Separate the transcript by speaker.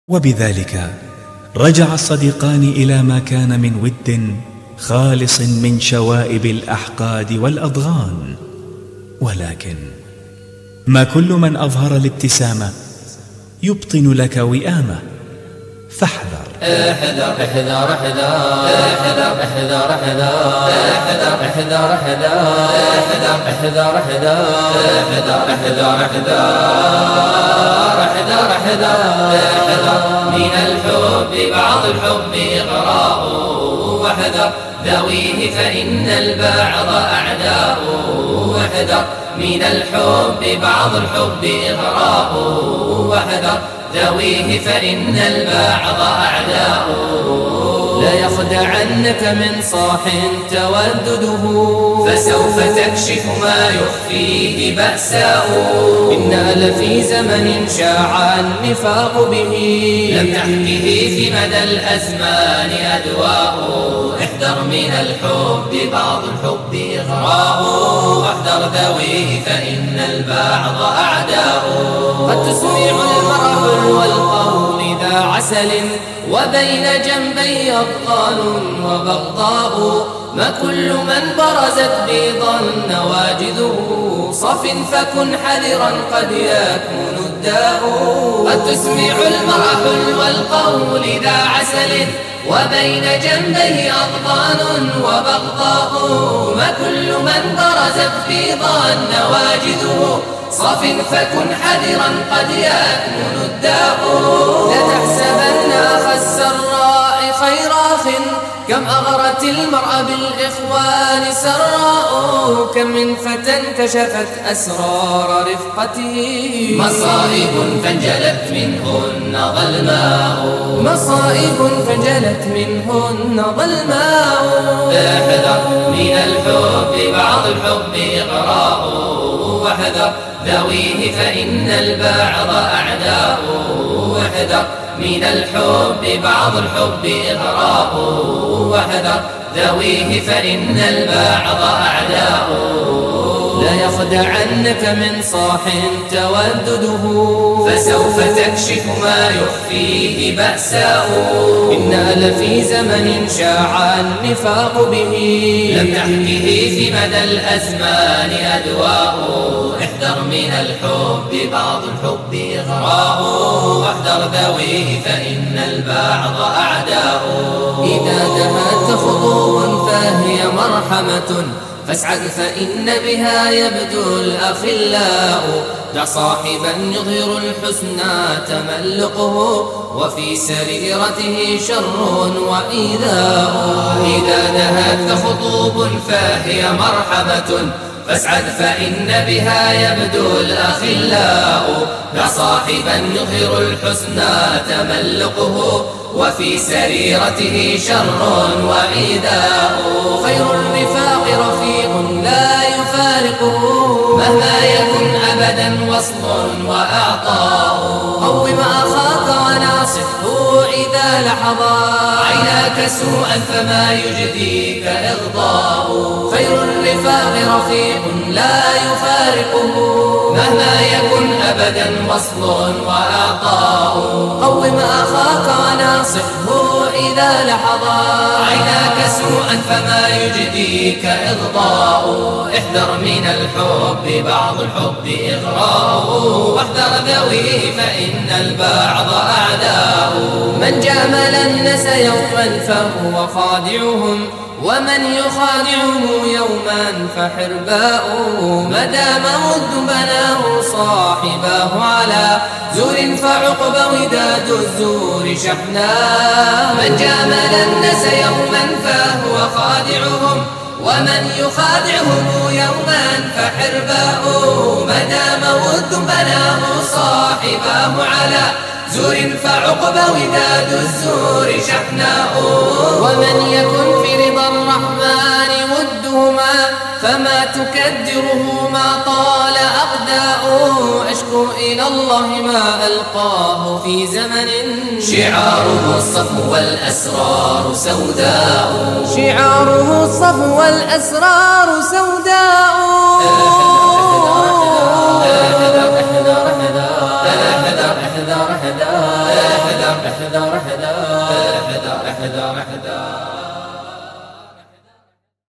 Speaker 1: وبذلك رجع الصديقان إلى ما كان من ود خالص من شوائب الأحقاد والأضغان. ولكن ما كل من أظهر الابتسامة يبطن لك وئامة، فاحذر.
Speaker 2: احذر احذر احذر احذر احذر احذر احذر احذر احذر احذر احذر احذر من الحب بعض الحب إغراء، واحذر ذويه فإن البعض أعداء. واحذر من الحب بعض الحب إغراء، واحذر ذويه فإن البعض أعداء. لا يخدعنك من صاح تودده، فسوف تكشف ما يخفيه بأساء. إنا لفي زمن شاع النفاق به، لم تحكه في مدى الأزمان أدواء. احذر من الحب بعض الحب إغراء، واحذر ذويه فإن البعض أعداء. قد تسمع المرح والقول ذا عسل، وبين جنبي أبطال وبغضاء. ما كل من برزت بيضا نواجذه، صف فكن حذرا قد يكمن الداء. قد تسمع المرح والقول ذا عسل، وبين جنبيه أضغان وبغضاء. ما كل من برزت بيضا نواجذه، صف فكن حذرا قد يكمن الداء. لا تحسبن أخ السراء خير أخ، كم أغرت المرء بالإخوان سراء. كم من فتى كشفت أسرار رفقته، مصائب فانجلت منهن ظلماء. مصائب فانجلت منهن ظلماء. احذر من الحب بعض الحب إغراء، واحذر ذويه فإن البعض أعداء. واحذر من الحب بعض الحب إغراء، واحذر ذويه فإن البعض أعداء. لا يخدعنك من صاح تودده، فسوف تكشف ما يخفيه بأساء. إنا لفي زمن شاع النفاق به، لم تحكه في مدى الأزمان أدواء. احذر من الحب بعض الحب إغراء، واحذر ذويه فإن البعض أعداء. إذا دهت خطوب فهي مرحمة، فاسعد فإن بها يبدو الأخلاء. دع صاحبا يظهر الحسنى تملقه، وفي سريرته شر وإيذاء. إذا نهت خطوب فهي مرحبة، فاسعد فإن بها يبدو الأخلاء. دع صاحبا يظهر الحسنى تملقه، وفي سريرته شر وإيذاء. خير الرفاق رفيق لا يفارقه، مهما يكن أبدا وصل وأعطاء. قوم أخاك وناصحه إذا لحظا عيناك سوءا، فما يجديك إغضاء. خير الرفاق رفيق لا يفارقه، مهما يكن أبدا وصل وأعطاء. قوم أخاك وناصحه إذا لحظا عيناك سوءا، فما يجديك إغضاء. احذر من الحب بعض الحب إغراء، واحذر ذويه فإن البعض أعداء. من جامل الناس يوما فهو خادعهم، ومن يخادعه يوما فحرباء. ما دام ود بناه صاحباه على زور، فعقب وداد الزور شحناء. من جامل الناس يوما فهو خادعهم، ومن يخادعهم يوما فحرباء. ما دام ود بناه صاحباه على زور، فعقب وداد الزور شحناء. ومن يكن في رضا الرحمن ودهما، فما تكدره ما طال أقداء. أشكو إلى الله ما ألقاه في زمن، شعاره الصفو والأسرار سوداء. شعاره الصفو والأسرار سوداء. احذر احذر احذر احذر احذر احذر احذر احذر احذر احذر احذر احذر